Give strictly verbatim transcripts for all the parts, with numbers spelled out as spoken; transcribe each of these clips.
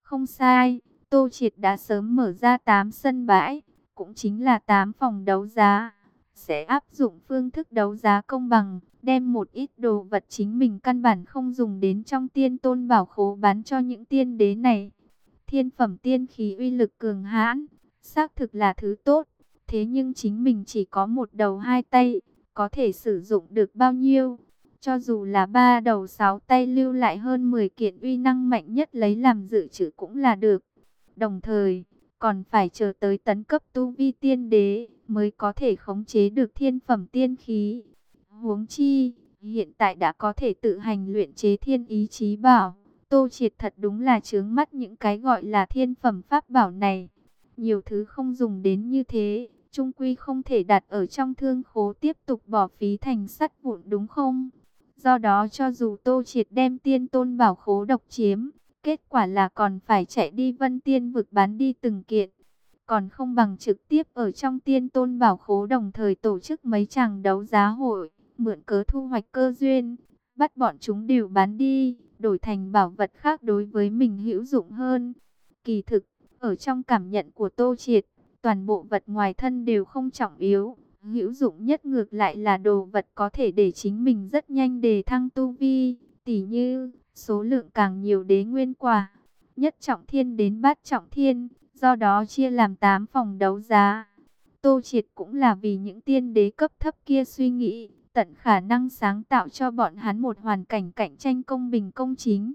Không sai, Tô Triệt đã sớm mở ra tám sân bãi, cũng chính là tám phòng đấu giá. Sẽ áp dụng phương thức đấu giá công bằng, đem một ít đồ vật chính mình căn bản không dùng đến trong tiên tôn bảo khố bán cho những tiên đế này. Thiên phẩm tiên khí uy lực cường hãn, xác thực là thứ tốt. Thế nhưng chính mình chỉ có một đầu hai tay, có thể sử dụng được bao nhiêu? Cho dù là ba đầu sáu tay lưu lại hơn mười kiện uy năng mạnh nhất lấy làm dự trữ cũng là được. Đồng thời, còn phải chờ tới tấn cấp tu vi tiên đế mới có thể khống chế được thiên phẩm tiên khí. Huống chi, hiện tại đã có thể tự hành luyện chế thiên ý chí bảo. Tô Triệt thật đúng là chướng mắt những cái gọi là thiên phẩm pháp bảo này. Nhiều thứ không dùng đến như thế, chung quy không thể đặt ở trong thương khố tiếp tục bỏ phí thành sắt vụn đúng không? Do đó cho dù Tô Triệt đem tiên tôn bảo khố độc chiếm, kết quả là còn phải chạy đi Vân Tiên vực bán đi từng kiện. Còn không bằng trực tiếp ở trong tiên tôn bảo khố đồng thời tổ chức mấy chàng đấu giá hội, mượn cớ thu hoạch cơ duyên, bắt bọn chúng đều bán đi, đổi thành bảo vật khác đối với mình hữu dụng hơn. Kỳ thực, ở trong cảm nhận của Tô Triệt, toàn bộ vật ngoài thân đều không trọng yếu. Hữu dụng nhất ngược lại là đồ vật có thể để chính mình rất nhanh đề thăng tu vi, tỉ như số lượng càng nhiều đế nguyên quả, nhất trọng thiên đến bát trọng thiên, do đó chia làm tám phòng đấu giá. Tô Triệt cũng là vì những tiên đế cấp thấp kia suy nghĩ, tận khả năng sáng tạo cho bọn hắn một hoàn cảnh cạnh tranh công bình công chính.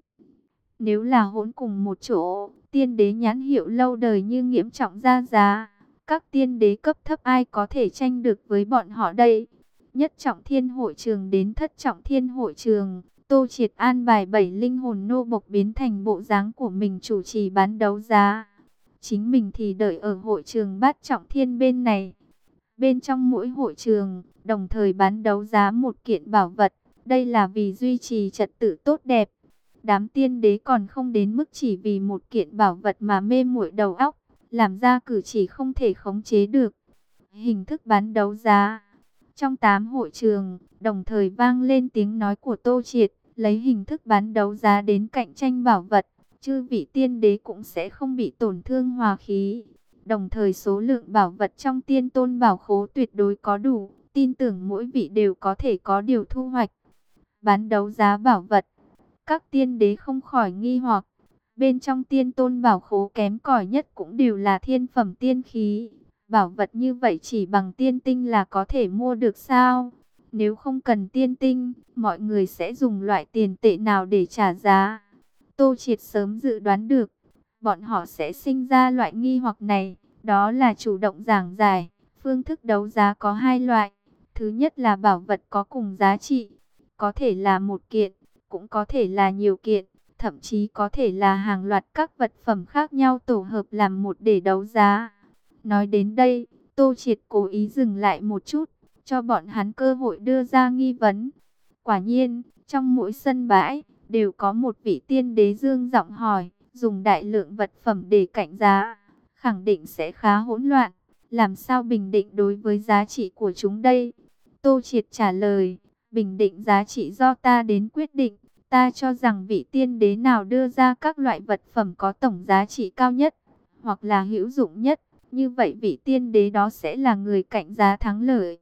Nếu là hỗn cùng một chỗ, tiên đế nhãn hiệu lâu đời như Nghiễm Trọng ra giá, các tiên đế cấp thấp ai có thể tranh được với bọn họ đây? Nhất trọng thiên hội trường đến thất trọng thiên hội trường, Tô Triệt an bài bảy linh hồn nô bộc biến thành bộ dáng của mình chủ trì bán đấu giá. Chính mình thì đợi ở hội trường bát trọng thiên bên này. Bên trong mỗi hội trường, đồng thời bán đấu giá một kiện bảo vật. Đây là vì duy trì trật tự tốt đẹp. Đám tiên đế còn không đến mức chỉ vì một kiện bảo vật mà mê muội đầu óc, làm ra cử chỉ không thể khống chế được. Hình thức bán đấu giá. Trong tám hội trường, đồng thời vang lên tiếng nói của Tô Triệt, lấy hình thức bán đấu giá đến cạnh tranh bảo vật, chư vị tiên đế cũng sẽ không bị tổn thương hòa khí. Đồng thời số lượng bảo vật trong tiên tôn bảo khố tuyệt đối có đủ, tin tưởng mỗi vị đều có thể có điều thu hoạch. Bán đấu giá bảo vật, các tiên đế không khỏi nghi hoặc, bên trong tiên tôn bảo khố kém cỏi nhất cũng đều là thiên phẩm tiên khí. Bảo vật như vậy chỉ bằng tiên tinh là có thể mua được sao? Nếu không cần tiên tinh, mọi người sẽ dùng loại tiền tệ nào để trả giá? Tô Triệt sớm dự đoán được, bọn họ sẽ sinh ra loại nghi hoặc này, đó là chủ động giảng giải. Phương thức đấu giá có hai loại, thứ nhất là bảo vật có cùng giá trị, có thể là một kiện, cũng có thể là nhiều kiện, thậm chí có thể là hàng loạt các vật phẩm khác nhau tổ hợp làm một để đấu giá. Nói đến đây, Tô Triệt cố ý dừng lại một chút, cho bọn hắn cơ hội đưa ra nghi vấn. Quả nhiên, trong mỗi sân bãi, đều có một vị tiên đế dương giọng hỏi, dùng đại lượng vật phẩm để cạnh giá, khẳng định sẽ khá hỗn loạn. Làm sao bình định đối với giá trị của chúng đây? Tô Triệt trả lời, bình định giá trị do ta đến quyết định. Ta cho rằng vị tiên đế nào đưa ra các loại vật phẩm có tổng giá trị cao nhất, hoặc là hữu dụng nhất, như vậy vị tiên đế đó sẽ là người cạnh giá thắng lợi.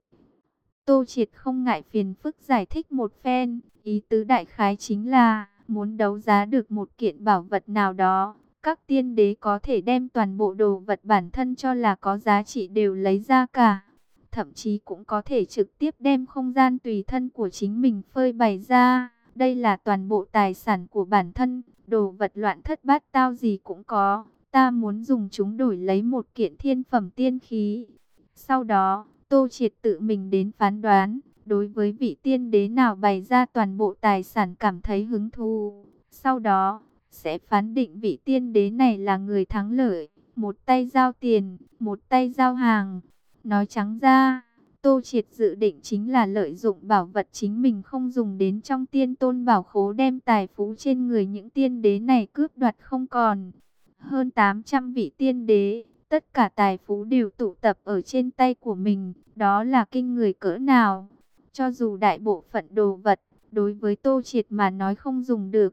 Tô Triệt không ngại phiền phức giải thích một phen, ý tứ đại khái chính là, muốn đấu giá được một kiện bảo vật nào đó, các tiên đế có thể đem toàn bộ đồ vật bản thân cho là có giá trị đều lấy ra cả. Thậm chí cũng có thể trực tiếp đem không gian tùy thân của chính mình phơi bày ra. Đây là toàn bộ tài sản của bản thân, đồ vật loạn thất bát tao gì cũng có. Ta muốn dùng chúng đổi lấy một kiện thiên phẩm tiên khí. Sau đó, Tô Triệt tự mình đến phán đoán, đối với vị tiên đế nào bày ra toàn bộ tài sản cảm thấy hứng thú. Sau đó, sẽ phán định vị tiên đế này là người thắng lợi, một tay giao tiền, một tay giao hàng. Nói trắng ra, Tô Triệt dự định chính là lợi dụng bảo vật chính mình không dùng đến trong tiên tôn bảo khố đem tài phú trên người những tiên đế này cướp đoạt không còn. Hơn tám trăm vị tiên đế, tất cả tài phú đều tụ tập ở trên tay của mình, đó là kinh người cỡ nào. Cho dù đại bộ phận đồ vật, đối với Tô Triệt mà nói không dùng được,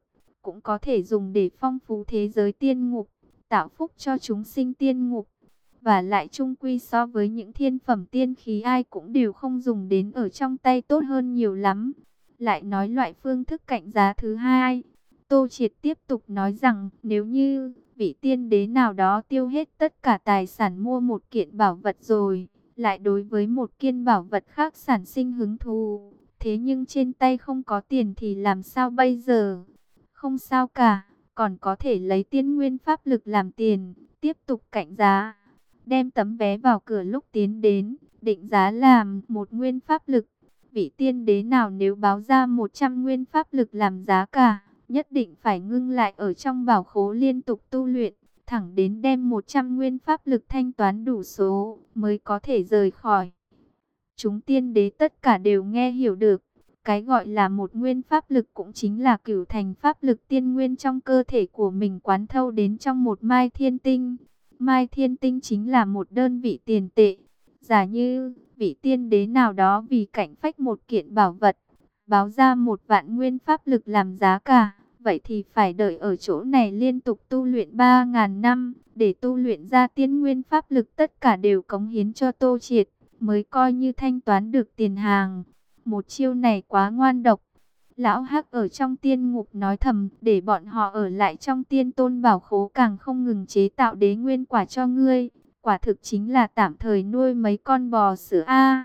cũng có thể dùng để phong phú thế giới tiên ngục, tạo phúc cho chúng sinh tiên ngục. Và lại chung quy so với những thiên phẩm tiên khí ai cũng đều không dùng đến ở trong tay tốt hơn nhiều lắm. Lại nói loại phương thức cạnh giá thứ hai, Tô Triệt tiếp tục nói rằng nếu như vị tiên đế nào đó tiêu hết tất cả tài sản mua một kiện bảo vật rồi, lại đối với một kiện bảo vật khác sản sinh hứng thú, thế nhưng trên tay không có tiền thì làm sao bây giờ? Không sao cả, còn có thể lấy tiên nguyên pháp lực làm tiền, tiếp tục cạnh giá. Đem tấm vé vào cửa lúc tiến đến, định giá làm một nguyên pháp lực. Vị tiên đế nào nếu báo ra một trăm nguyên pháp lực làm giá cả, nhất định phải ngưng lại ở trong bảo khố liên tục tu luyện, thẳng đến đem một trăm nguyên pháp lực thanh toán đủ số, mới có thể rời khỏi. Chúng tiên đế tất cả đều nghe hiểu được. Cái gọi là một nguyên pháp lực cũng chính là cửu thành pháp lực tiên nguyên trong cơ thể của mình quán thâu đến trong một mai thiên tinh. Mai thiên tinh chính là một đơn vị tiền tệ. Giả như vị tiên đế nào đó vì cảnh phách một kiện bảo vật, báo ra một vạn nguyên pháp lực làm giá cả, vậy thì phải đợi ở chỗ này liên tục tu luyện ba ngàn năm, để tu luyện ra tiên nguyên pháp lực tất cả đều cống hiến cho Tô Triệt, mới coi như thanh toán được tiền hàng. Một chiêu này quá ngoan độc. Lão Hắc ở trong tiên ngục nói thầm, để bọn họ ở lại trong tiên tôn bảo khố càng không ngừng chế tạo đế nguyên quả cho ngươi. Quả thực chính là tạm thời nuôi mấy con bò sữa a.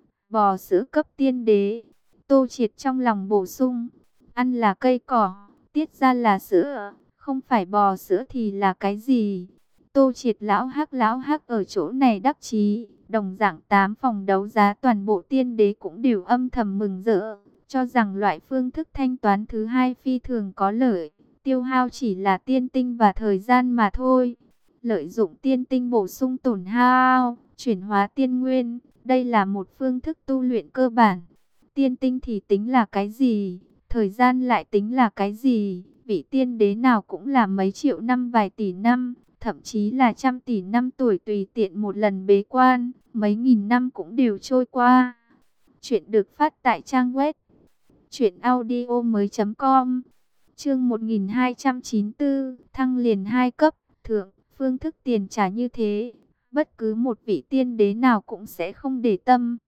Bò sữa cấp tiên đế. Tô Triệt trong lòng bổ sung, ăn là cây cỏ, tiết ra là sữa, không phải bò sữa thì là cái gì? Tô Triệt lão Hắc lão Hắc ở chỗ này đắc chí, đồng dạng tám phòng đấu giá toàn bộ tiên đế cũng đều âm thầm mừng rỡ, cho rằng loại phương thức thanh toán thứ hai phi thường có lợi, tiêu hao chỉ là tiên tinh và thời gian mà thôi. Lợi dụng tiên tinh bổ sung tổn hao, chuyển hóa tiên nguyên, đây là một phương thức tu luyện cơ bản. Tiên tinh thì tính là cái gì? Thời gian lại tính là cái gì? Vị tiên đế nào cũng là mấy triệu năm vài tỷ năm, thậm chí là trăm tỷ năm tuổi tùy tiện một lần bế quan, mấy nghìn năm cũng đều trôi qua. Chuyện được phát tại trang web truyện audio mới chấm com. Chương một nghìn hai trăm chín mươi tư, thăng liền hai cấp, thượng, phương thức tiền trả như thế, bất cứ một vị tiên đế nào cũng sẽ không để tâm.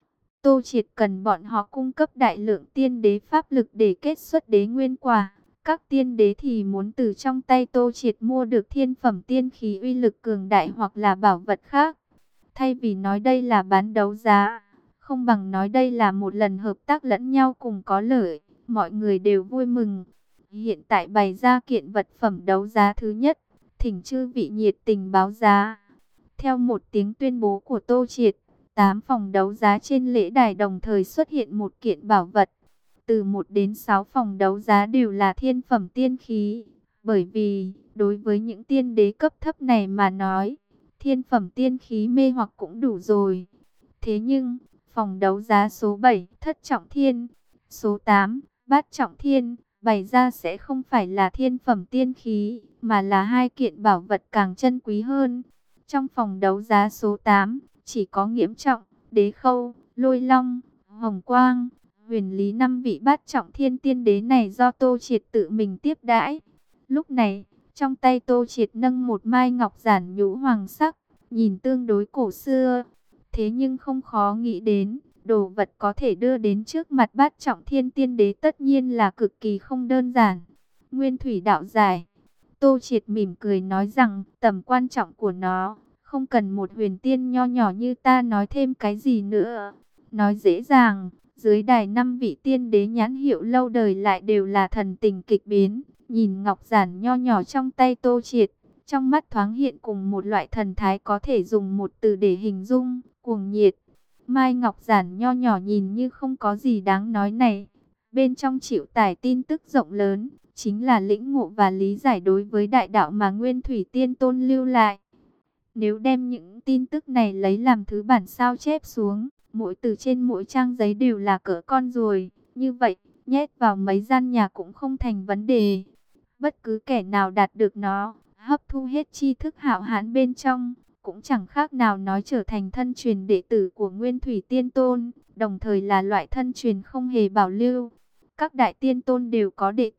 Tô Triệt cần bọn họ cung cấp đại lượng tiên đế pháp lực để kết xuất đế nguyên quả. Các tiên đế thì muốn từ trong tay Tô Triệt mua được thiên phẩm tiên khí uy lực cường đại hoặc là bảo vật khác. Thay vì nói đây là bán đấu giá, không bằng nói đây là một lần hợp tác lẫn nhau cùng có lợi, mọi người đều vui mừng. Hiện tại bày ra kiện vật phẩm đấu giá thứ nhất, thỉnh chư vị nhiệt tình báo giá. Theo một tiếng tuyên bố của Tô Triệt, tám phòng đấu giá trên lễ đài đồng thời xuất hiện một kiện bảo vật. Từ một đến sáu phòng đấu giá đều là thiên phẩm tiên khí. Bởi vì, đối với những tiên đế cấp thấp này mà nói, thiên phẩm tiên khí mê hoặc cũng đủ rồi. Thế nhưng, phòng đấu giá số bảy, Thất Trọng Thiên, số tám, Bát Trọng Thiên, bày ra sẽ không phải là thiên phẩm tiên khí, mà là hai kiện bảo vật càng chân quý hơn. Trong phòng đấu giá số tám, chỉ có Nghiễm Trọng, Đế Khâu, Lôi Long, Hồng Quang, Huyền Lý năm vị Bát Trọng Thiên tiên đế này do Tô Triệt tự mình tiếp đãi. Lúc này, trong tay Tô Triệt nâng một mai ngọc giản nhũ hoàng sắc, nhìn tương đối cổ xưa. Thế nhưng không khó nghĩ đến, đồ vật có thể đưa đến trước mặt Bát Trọng Thiên tiên đế tất nhiên là cực kỳ không đơn giản. Nguyên thủy đạo giải. Tô Triệt mỉm cười nói rằng tầm quan trọng của nó, không cần một huyền tiên nho nhỏ như ta nói thêm cái gì nữa. Nói dễ dàng, dưới đài năm vị tiên đế nhãn hiệu lâu đời lại đều là thần tình kịch biến. Nhìn ngọc giản nho nhỏ trong tay Tô Triệt, trong mắt thoáng hiện cùng một loại thần thái có thể dùng một từ để hình dung, cuồng nhiệt. Mai ngọc giản nho nhỏ nhìn như không có gì đáng nói này, bên trong chịu tải tin tức rộng lớn, chính là lĩnh ngộ và lý giải đối với đại đạo mà Nguyên Thủy Tiên Tôn lưu lại. Nếu đem những tin tức này lấy làm thứ bản sao chép xuống, mỗi từ trên mỗi trang giấy đều là cỡ con ruồi, như vậy, nhét vào mấy gian nhà cũng không thành vấn đề. Bất cứ kẻ nào đạt được nó, hấp thu hết tri thức hạo hãn bên trong, cũng chẳng khác nào nói trở thành thân truyền đệ tử của Nguyên Thủy Tiên Tôn, đồng thời là loại thân truyền không hề bảo lưu. Các đại tiên tôn đều có đệ tử,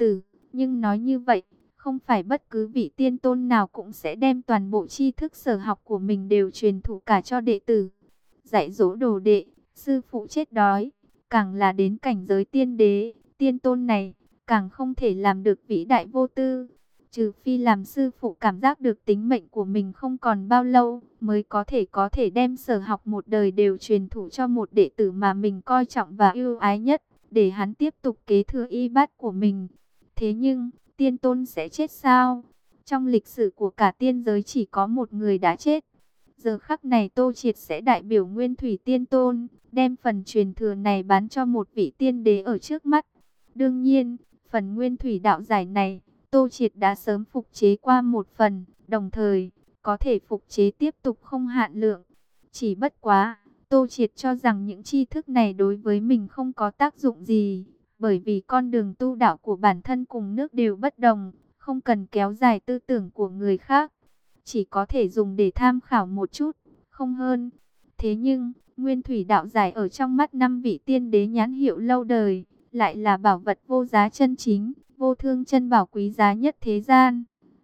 Nhưng nói như vậy, không phải bất cứ vị tiên tôn nào cũng sẽ đem toàn bộ tri thức sở học của mình đều truyền thụ cả cho đệ tử. Dạy dỗ đồ đệ, sư phụ chết đói, càng là đến cảnh giới tiên đế, tiên tôn này, càng không thể làm được vĩ đại vô tư. Trừ phi làm sư phụ cảm giác được tính mệnh của mình không còn bao lâu, mới có thể có thể đem sở học một đời đều truyền thụ cho một đệ tử mà mình coi trọng và yêu ái nhất, để hắn tiếp tục kế thừa y bát của mình. Thế nhưng, tiên tôn sẽ chết sao? Trong lịch sử của cả tiên giới chỉ có một người đã chết. Giờ khắc này Tô Triệt sẽ đại biểu Nguyên Thủy Tiên Tôn, đem phần truyền thừa này bán cho một vị tiên đế ở trước mắt. Đương nhiên, phần Nguyên Thủy đạo giải này, Tô Triệt đã sớm phục chế qua một phần, đồng thời, có thể phục chế tiếp tục không hạn lượng. Chỉ bất quá, Tô Triệt cho rằng những tri thức này đối với mình không có tác dụng gì, bởi vì con đường tu đạo của bản thân cùng nước đều bất đồng, không cần kéo dài tư tưởng của người khác, chỉ có thể dùng để tham khảo một chút, không hơn. Thế nhưng, Nguyên Thủy đạo giải ở trong mắt năm vị tiên đế nhãn hiệu lâu đời, lại là bảo vật vô giá chân chính, vô thương chân bảo quý giá nhất thế gian.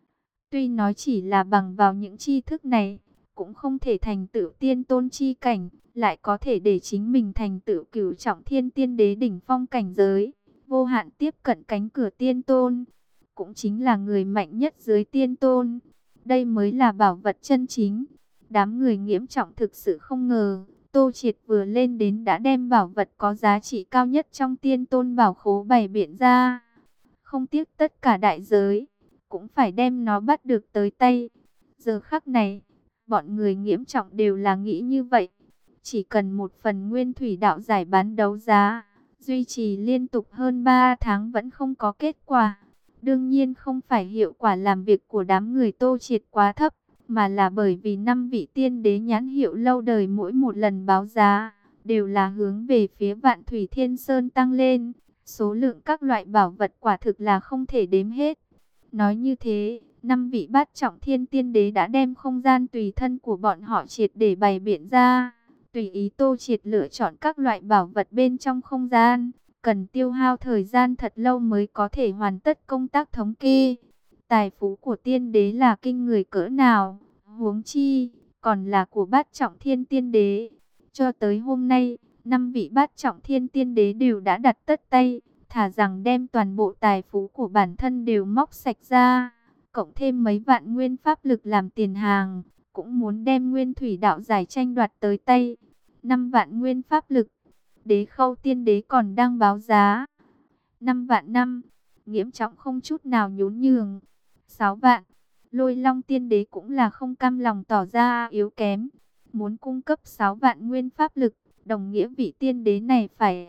Tuy nói chỉ là bằng vào những tri thức này, cũng không thể thành tựu tiên tôn chi cảnh, lại có thể để chính mình thành tựu cửu trọng thiên tiên đế đỉnh phong cảnh giới, vô hạn tiếp cận cánh cửa tiên tôn, cũng chính là người mạnh nhất dưới tiên tôn. Đây mới là bảo vật chân chính. Đám người Nghiễm Trọng thực sự không ngờ, Tô Triệt vừa lên đến đã đem bảo vật có giá trị cao nhất trong tiên tôn bảo khố bày biện ra. Không tiếc tất cả đại giới, cũng phải đem nó bắt được tới tay. Giờ khắc này, bọn người Nghiễm Trọng đều là nghĩ như vậy. Chỉ cần một phần Nguyên Thủy đạo giải bán đấu giá, duy trì liên tục hơn ba tháng vẫn không có kết quả. Đương nhiên không phải hiệu quả làm việc của đám người Tô Triệt quá thấp, mà là bởi vì năm vị tiên đế nhãn hiệu lâu đời mỗi một lần báo giá, đều là hướng về phía Vạn Thủy Thiên Sơn tăng lên. Số lượng các loại bảo vật quả thực là không thể đếm hết. Nói như thế, năm vị bát trọng thiên tiên đế đã đem không gian tùy thân của bọn họ triệt để bày biện ra. Tùy ý Tô Triệt lựa chọn các loại bảo vật bên trong không gian, cần tiêu hao thời gian thật lâu mới có thể hoàn tất công tác thống kê. Tài phú của tiên đế là kinh người cỡ nào, huống chi, còn là của bát trọng thiên tiên đế. Cho tới hôm nay, năm vị bát trọng thiên tiên đế đều đã đặt tất tay, thả rằng đem toàn bộ tài phú của bản thân đều móc sạch ra, cộng thêm mấy vạn nguyên pháp lực làm tiền hàng, cũng muốn đem Nguyên Thủy đạo giải tranh đoạt tới tay. Năm vạn nguyên pháp lực, Đế Khâu tiên đế còn đang báo giá năm vạn năm, Nghiễm Trọng không chút nào nhún nhường. Sáu vạn, Lôi Long tiên đế cũng là không cam lòng tỏ ra yếu kém, muốn cung cấp sáu vạn nguyên pháp lực, đồng nghĩa vị tiên đế này phải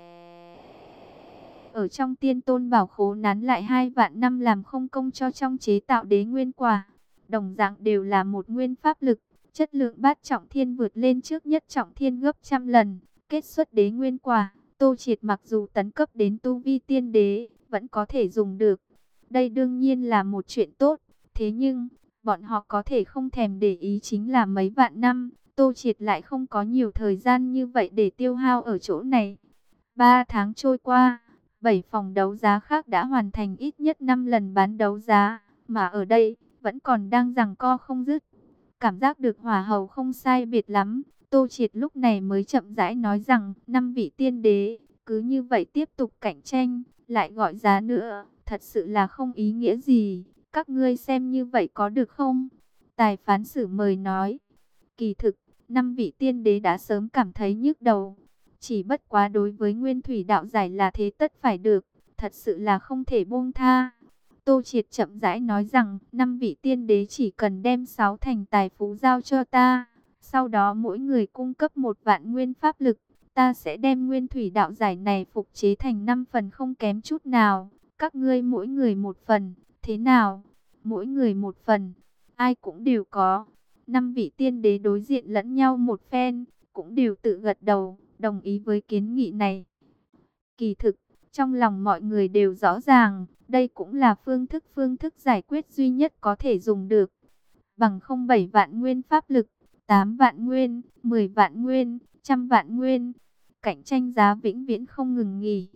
ở trong tiên tôn bảo khố nán lại hai vạn năm làm không công cho trong chế tạo đế nguyên quả. Đồng dạng đều là một nguyên pháp lực, chất lượng bát trọng thiên vượt lên trước nhất trọng thiên gấp trăm lần. Kết xuất đế nguyên quả, Tô Triệt mặc dù tấn cấp đến tu vi tiên đế, vẫn có thể dùng được. Đây đương nhiên là một chuyện tốt, thế nhưng, bọn họ có thể không thèm để ý chính là mấy vạn năm, Tô Triệt lại không có nhiều thời gian như vậy để tiêu hao ở chỗ này. Ba tháng trôi qua, bảy phòng đấu giá khác đã hoàn thành ít nhất năm lần bán đấu giá, mà ở đây, vẫn còn đang giằng co không dứt. Cảm giác được hỏa hầu không sai biệt lắm, Tô Triệt lúc này mới chậm rãi nói rằng, năm vị tiên đế, cứ như vậy tiếp tục cạnh tranh, lại gọi giá nữa, thật sự là không ý nghĩa gì, các ngươi xem như vậy có được không? Tài phán xử mời nói, kỳ thực, năm vị tiên đế đã sớm cảm thấy nhức đầu, chỉ bất quá đối với Nguyên Thủy đạo giải là thế tất phải được, thật sự là không thể buông tha. Tô Triệt chậm rãi nói rằng, năm vị tiên đế chỉ cần đem sáu thành tài phú giao cho ta, sau đó mỗi người cung cấp một vạn nguyên pháp lực, ta sẽ đem Nguyên Thủy đạo giải này phục chế thành năm phần không kém chút nào, các ngươi mỗi người một phần, thế nào? Mỗi người một phần, ai cũng đều có. Năm vị tiên đế đối diện lẫn nhau một phen, cũng đều tự gật đầu, đồng ý với kiến nghị này. Kỳ thực, trong lòng mọi người đều rõ ràng, đây cũng là phương thức phương thức giải quyết duy nhất có thể dùng được. Bằng không bảy vạn nguyên pháp lực, tám vạn nguyên, mười vạn nguyên, trăm vạn nguyên, cạnh tranh giá vĩnh viễn không ngừng nghỉ.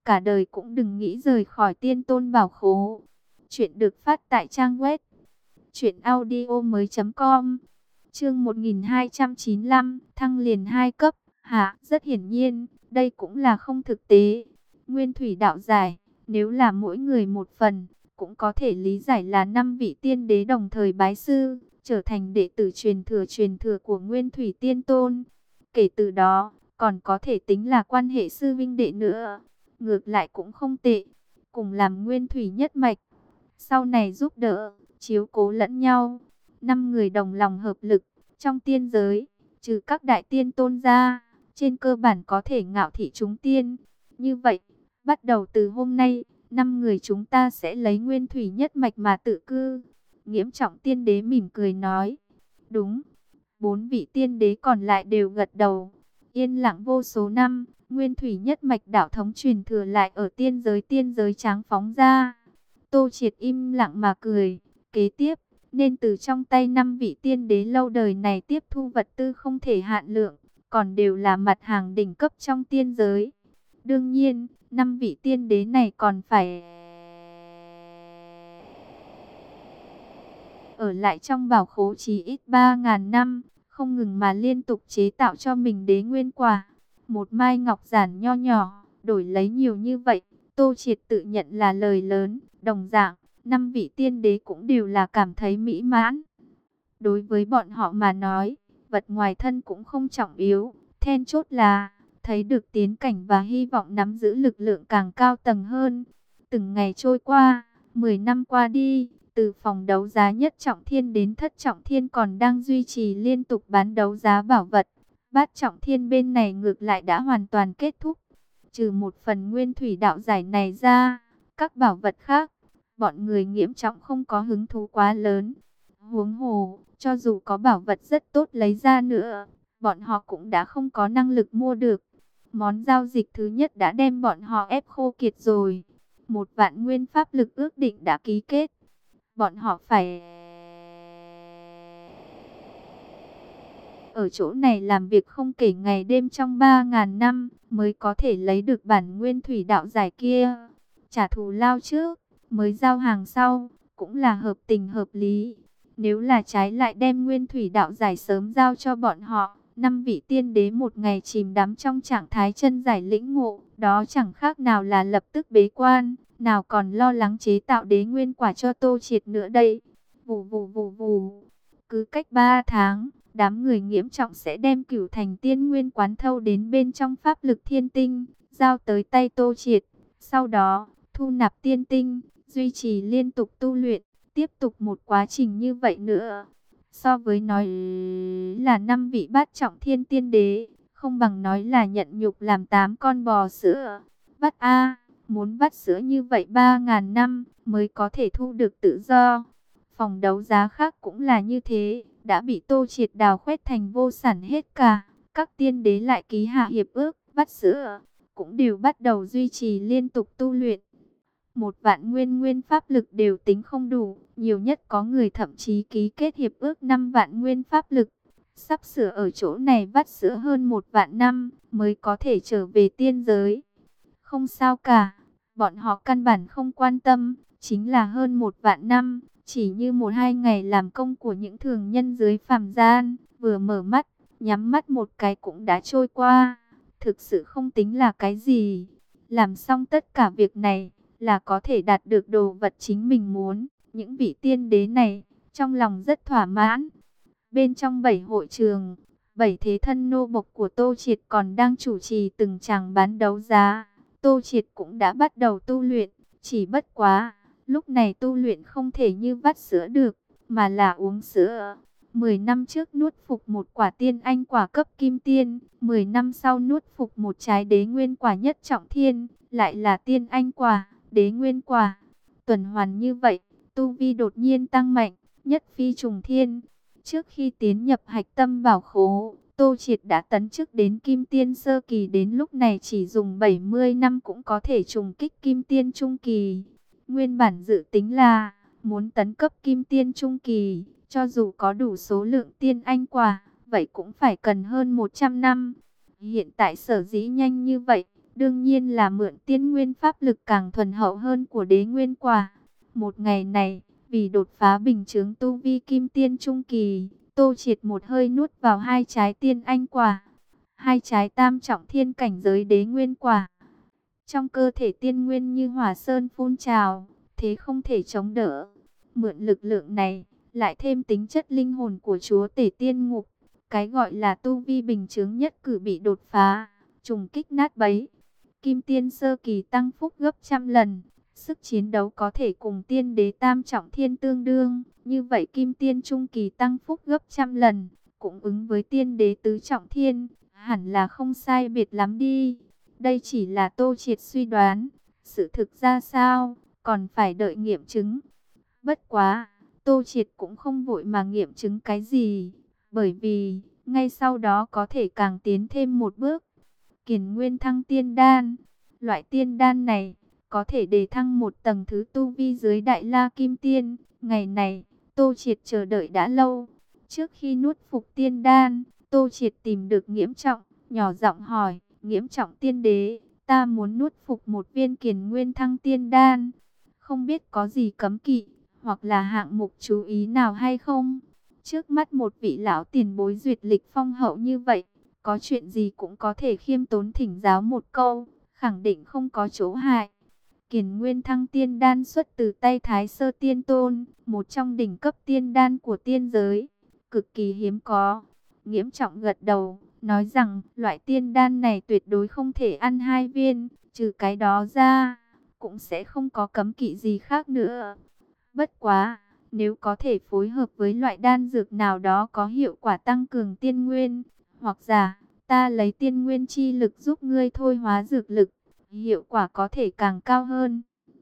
cả đời cũng đừng nghĩ rời khỏi tiên tôn bảo khố. Chuyện được phát tại trang web truyện audio mới.com. Chương một nghìn hai trăm chín mươi lăm, thăng liền hai cấp. Hả, rất hiển nhiên, đây cũng là không thực tế. Nguyên thủy đạo giải, nếu là mỗi người một phần, cũng có thể lý giải là năm vị tiên đế đồng thời bái sư, trở thành đệ tử truyền thừa truyền thừa của Nguyên Thủy Tiên Tôn. Kể từ đó, còn có thể tính là quan hệ sư vinh đệ nữa. Ngược lại cũng không tệ, cùng làm Nguyên Thủy nhất mạch. Sau này giúp đỡ, chiếu cố lẫn nhau. Năm người đồng lòng hợp lực, trong tiên giới, trừ các đại tiên tôn ra, trên cơ bản có thể ngạo thị chúng tiên. Như vậy, bắt đầu từ hôm nay, năm người chúng ta sẽ lấy Nguyên Thủy nhất mạch mà tự cư. Nghiễm Trọng Tiên Đế mỉm cười nói. Đúng. Bốn vị tiên đế còn lại đều gật đầu. Yên lặng vô số năm, Nguyên Thủy nhất mạch đạo thống truyền thừa lại ở tiên giới tiên giới tráng phóng ra. Tô Triệt im lặng mà cười. Kế tiếp, nên từ trong tay năm vị tiên đế lâu đời này tiếp thu vật tư không thể hạn lượng, còn đều là mặt hàng đỉnh cấp trong tiên giới. Đương nhiên, năm vị tiên đế này còn phải ở lại trong bảo khố chỉ ít ba ngàn năm, không ngừng mà liên tục chế tạo cho mình đế nguyên quả. Một mai ngọc giản nho nhỏ, đổi lấy nhiều như vậy, Tô Triệt tự nhận là lời lớn. Đồng dạng, năm vị tiên đế cũng đều là cảm thấy mỹ mãn. Đối với bọn họ mà nói, vật ngoài thân cũng không trọng yếu, then chốt là thấy được tiến cảnh và hy vọng nắm giữ lực lượng càng cao tầng hơn. Từng ngày trôi qua, mười năm qua đi, từ phòng đấu giá nhất trọng thiên đến thất trọng thiên còn đang duy trì liên tục bán đấu giá bảo vật. Bát trọng thiên bên này ngược lại đã hoàn toàn kết thúc. Trừ một phần Nguyên Thủy đạo giải này ra, các bảo vật khác, bọn người Nghiễm Trọng không có hứng thú quá lớn. Huống hồ, cho dù có bảo vật rất tốt lấy ra nữa, bọn họ cũng đã không có năng lực mua được. Món giao dịch thứ nhất đã đem bọn họ ép khô kiệt rồi. Một vạn nguyên pháp lực ước định đã ký kết. Bọn họ phải ở chỗ này làm việc không kể ngày đêm trong ba ngàn năm mới có thể lấy được bản Nguyên Thủy đạo giải kia. Trả thù lao trước, mới giao hàng sau, cũng là hợp tình hợp lý. Nếu là trái lại đem Nguyên Thủy đạo giải sớm giao cho bọn họ, năm vị tiên đế một ngày chìm đắm trong trạng thái chân giải lĩnh ngộ, đó chẳng khác nào là lập tức bế quan, nào còn lo lắng chế tạo đế nguyên quả cho Tô Triệt nữa đây. Vù vù vù vù, cứ cách ba tháng, đám người Nghiễm Trọng sẽ đem Cửu Thành Tiên Nguyên quán thâu đến bên trong pháp lực thiên tinh, giao tới tay Tô Triệt. Sau đó, thu nạp tiên tinh, duy trì liên tục tu luyện, tiếp tục một quá trình như vậy nữa. So với nói là năm vị bát trọng thiên tiên đế, không bằng nói là nhận nhục làm tám con bò sữa. Vắt a, muốn vắt sữa như vậy ba ngàn năm mới có thể thu được tự do. Phòng đấu giá khác cũng là như thế, đã bị Tô Triệt đào khoét thành vô sản hết cả. Các tiên đế lại ký hạ hiệp ước, vắt sữa, cũng đều bắt đầu duy trì liên tục tu luyện. Một vạn nguyên nguyên pháp lực đều tính không đủ, nhiều nhất có người thậm chí ký kết hiệp ước năm vạn nguyên pháp lực. Sắp sửa ở chỗ này vắt sữa hơn một vạn năm mới có thể trở về tiên giới. Không sao cả, bọn họ căn bản không quan tâm, chính là hơn một vạn năm, chỉ như một hai ngày làm công của những thường nhân dưới phàm gian, vừa mở mắt, nhắm mắt một cái cũng đã trôi qua, thực sự không tính là cái gì. Làm xong tất cả việc này, là có thể đạt được đồ vật chính mình muốn. Những vị tiên đế này, trong lòng rất thỏa mãn. Bên trong bảy hội trường, bảy thế thân nô bộc của Tô Triệt còn đang chủ trì từng tràng bán đấu giá. Tô Triệt cũng đã bắt đầu tu luyện, chỉ bất quá, lúc này tu luyện không thể như vắt sữa được, mà là uống sữa. Mười năm trước nuốt phục một quả tiên anh quả cấp kim tiên, mười năm sau nuốt phục một trái đế nguyên quả nhất trọng thiên, lại là tiên anh quả, đế nguyên quả. Tuần hoàn như vậy, tu vi đột nhiên tăng mạnh, nhất phi trùng thiên. Trước khi tiến nhập hạch tâm bảo khố, Tô Triệt đã tấn chức đến kim tiên sơ kỳ, đến lúc này chỉ dùng bảy mươi năm cũng có thể trùng kích kim tiên trung kỳ. Nguyên bản dự tính là muốn tấn cấp kim tiên trung kỳ, cho dù có đủ số lượng tiên anh quả, vậy cũng phải cần hơn một trăm năm. Hiện tại sở dĩ nhanh như vậy, đương nhiên là mượn tiên nguyên pháp lực càng thuần hậu hơn của đế nguyên quả. Một ngày này, vì đột phá bình chướng tu vi kim tiên trung kỳ, Tô Triệt một hơi nuốt vào hai trái tiên anh quả, hai trái tam trọng thiên cảnh giới đế nguyên quả. Trong cơ thể tiên nguyên như hỏa sơn phun trào, thế không thể chống đỡ. Mượn lực lượng này, lại thêm tính chất linh hồn của chúa tể tiên ngục, cái gọi là tu vi bình chướng nhất cử bị đột phá, trùng kích nát bấy. Kim tiên sơ kỳ tăng phúc gấp trăm lần, sức chiến đấu có thể cùng tiên đế tam trọng thiên tương đương. Như vậy kim tiên trung kỳ tăng phúc gấp trăm lần, cũng ứng với tiên đế tứ trọng thiên, hẳn là không sai biệt lắm đi. Đây chỉ là Tô Triệt suy đoán, sự thực ra sao, còn phải đợi nghiệm chứng. Bất quá, Tô Triệt cũng không vội mà nghiệm chứng cái gì, bởi vì, ngay sau đó có thể càng tiến thêm một bước. Kiền Nguyên Thăng Tiên Đan, loại tiên đan này, có thể đề thăng một tầng thứ tu vi dưới Đại La Kim Tiên. Ngày này, Tô Triệt chờ đợi đã lâu. Trước khi nuốt phục tiên đan, Tô Triệt tìm được Nghiễm Trọng, nhỏ giọng hỏi, Nghiễm Trọng tiên đế, ta muốn nuốt phục một viên Kiền Nguyên Thăng Tiên Đan, không biết có gì cấm kỵ, hoặc là hạng mục chú ý nào hay không? Trước mắt một vị lão tiền bối duyệt lịch phong hậu như vậy, có chuyện gì cũng có thể khiêm tốn thỉnh giáo một câu, khẳng định không có chỗ hại. Kiền Nguyên Thăng Tiên Đan xuất từ tay Thái Sơ Tiên Tôn, một trong đỉnh cấp tiên đan của tiên giới, cực kỳ hiếm có. Nghiễm Trọng gật đầu, nói rằng loại tiên đan này tuyệt đối không thể ăn hai viên, trừ cái đó ra, cũng sẽ không có cấm kỵ gì khác nữa. Bất quá, nếu có thể phối hợp với loại đan dược nào đó có hiệu quả tăng cường tiên nguyên, hoặc giả, ta lấy tiên nguyên chi lực giúp ngươi thôi hóa dược lực, hiệu quả có thể càng cao hơn.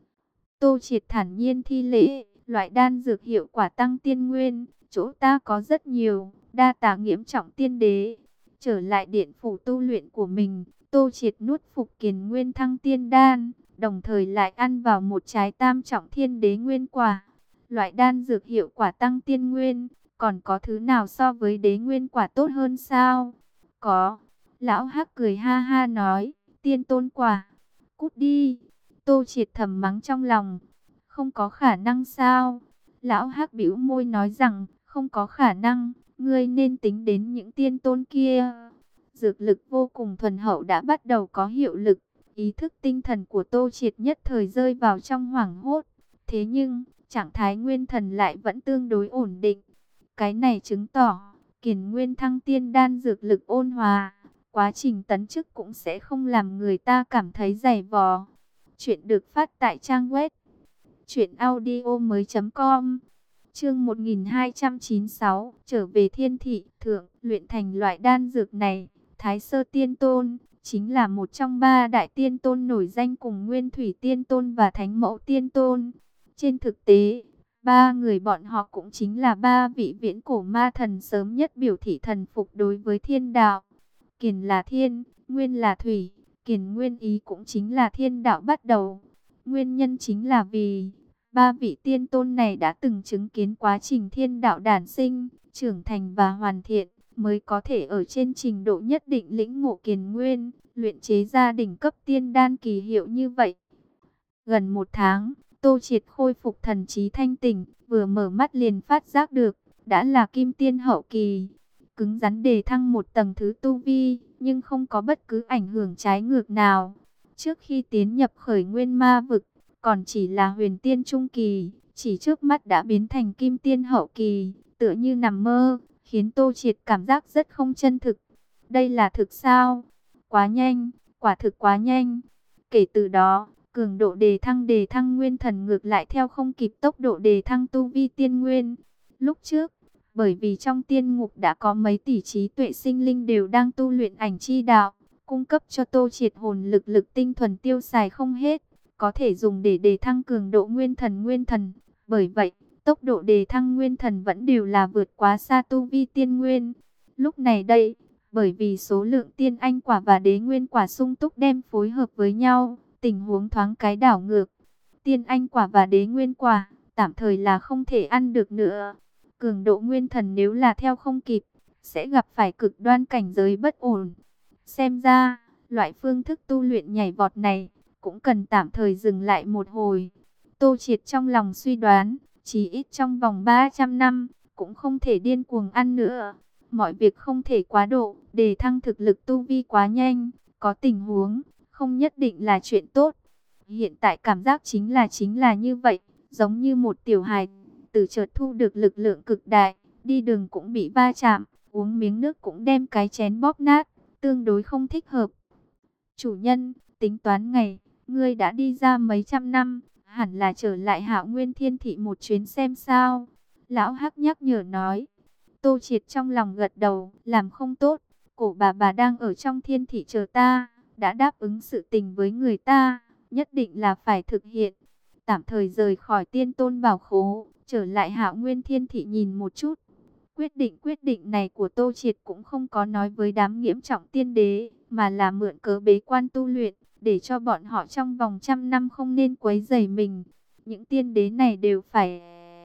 Tô Triệt thản nhiên thi lễ, loại đan dược hiệu quả tăng tiên nguyên, chỗ ta có rất nhiều, đa tạ Nghiễm Trọng tiên đế. Trở lại điện phủ tu luyện của mình, Tô Triệt nuốt phục Kiền Nguyên Thăng Tiên Đan, đồng thời lại ăn vào một trái tam trọng thiên đế nguyên quả. Loại đan dược hiệu quả tăng tiên nguyên, còn có thứ nào so với đế nguyên quả tốt hơn sao? Có. Lão Hắc cười ha ha nói, tiên tôn quả. Cút đi. Tô Triệt thầm mắng trong lòng. Không có khả năng sao? Lão Hắc bĩu môi nói rằng, không có khả năng, ngươi nên tính đến những tiên tôn kia. Dược lực vô cùng thuần hậu đã bắt đầu có hiệu lực. Ý thức tinh thần của Tô Triệt nhất thời rơi vào trong hoảng hốt. Thế nhưng, trạng thái nguyên thần lại vẫn tương đối ổn định. Cái này chứng tỏ, Kiền Nguyên Thăng Tiên Đan dược lực ôn hòa, quá trình tấn chức cũng sẽ không làm người ta cảm thấy dày vò. Chuyện được phát tại trang web truyện audio mới chấm com. Chương một nghìn hai trăm chín mươi sáu, trở về thiên thị, thượng, luyện thành loại đan dược này, Thái Sơ Tiên Tôn chính là một trong ba đại tiên tôn nổi danh cùng Nguyên Thủy Tiên Tôn và Thánh Mẫu Tiên Tôn. Trên thực tế, ba người bọn họ cũng chính là ba vị viễn cổ ma thần sớm nhất biểu thị thần phục đối với thiên đạo. Kiền là thiên, Nguyên là thủy, Kiền nguyên ý cũng chính là thiên đạo bắt đầu. Nguyên nhân chính là vì ba vị tiên tôn này đã từng chứng kiến quá trình thiên đạo đản sinh, trưởng thành và hoàn thiện, mới có thể ở trên trình độ nhất định lĩnh ngộ Kiền nguyên, luyện chế ra đỉnh cấp tiên đan kỳ hiệu như vậy. Gần một tháng, Tô Triệt khôi phục thần trí thanh tỉnh, vừa mở mắt liền phát giác được, đã là kim tiên hậu kỳ. Cứng rắn đề thăng một tầng thứ tu vi, nhưng không có bất cứ ảnh hưởng trái ngược nào. Trước khi tiến nhập khởi nguyên ma vực, còn chỉ là huyền tiên trung kỳ, chỉ trước mắt đã biến thành kim tiên hậu kỳ, tựa như nằm mơ, khiến Tô Triệt cảm giác rất không chân thực. Đây là thực sao? Quá nhanh, quả thực quá nhanh. Kể từ đó, cường độ đề thăng đề thăng nguyên thần ngược lại theo không kịp tốc độ đề thăng tu vi tiên nguyên. Lúc trước, bởi vì trong tiên ngục đã có mấy tỷ trí tuệ sinh linh đều đang tu luyện ảnh chi đạo, cung cấp cho Tô Triệt hồn lực lực tinh thuần tiêu xài không hết, có thể dùng để đề thăng cường độ nguyên thần nguyên thần. Bởi vậy, tốc độ đề thăng nguyên thần vẫn đều là vượt quá xa tu vi tiên nguyên. Lúc này đây, bởi vì số lượng tiên anh quả và đế nguyên quả sung túc đem phối hợp với nhau, tình huống thoáng cái đảo ngược. Tiên anh quả và đế nguyên quả, tạm thời là không thể ăn được nữa. Cường độ nguyên thần nếu là theo không kịp, sẽ gặp phải cực đoan cảnh giới bất ổn. Xem ra, Loại phương thức tu luyện nhảy vọt này cũng cần tạm thời dừng lại một hồi. Tô Triệt trong lòng suy đoán, chỉ ít trong vòng ba trăm năm, cũng không thể điên cuồng ăn nữa. Mọi việc không thể quá độ, để thăng thực lực tu vi quá nhanh, có tình huống, không nhất định là chuyện tốt. Hiện tại cảm giác chính là chính là như vậy, giống như một tiểu hài tử chợt thu được lực lượng cực đại, đi đường cũng bị va chạm, uống miếng nước cũng đem cái chén bóp nát, tương đối không thích hợp. Chủ nhân, tính toán ngày, ngươi đã đi ra mấy trăm năm, hẳn là trở lại Hạo Nguyên Thiên Thị một chuyến xem sao. Lão Hắc nhắc nhở nói. Tô Triệt trong lòng gật đầu, làm không tốt, cổ bà bà đang ở trong thiên thị chờ ta, đã đáp ứng sự tình với người ta, nhất định là phải thực hiện. Tạm thời rời khỏi Tiên Tôn Bảo Khố, trở lại Hạo Nguyên Thiên Thị nhìn một chút. Quyết định quyết định này của Tô Triệt cũng không có nói với đám nghiễm trọng tiên đế, mà là mượn cớ bế quan tu luyện, để cho bọn họ trong vòng trăm năm không nên quấy rầy mình. Những tiên đế này đều phải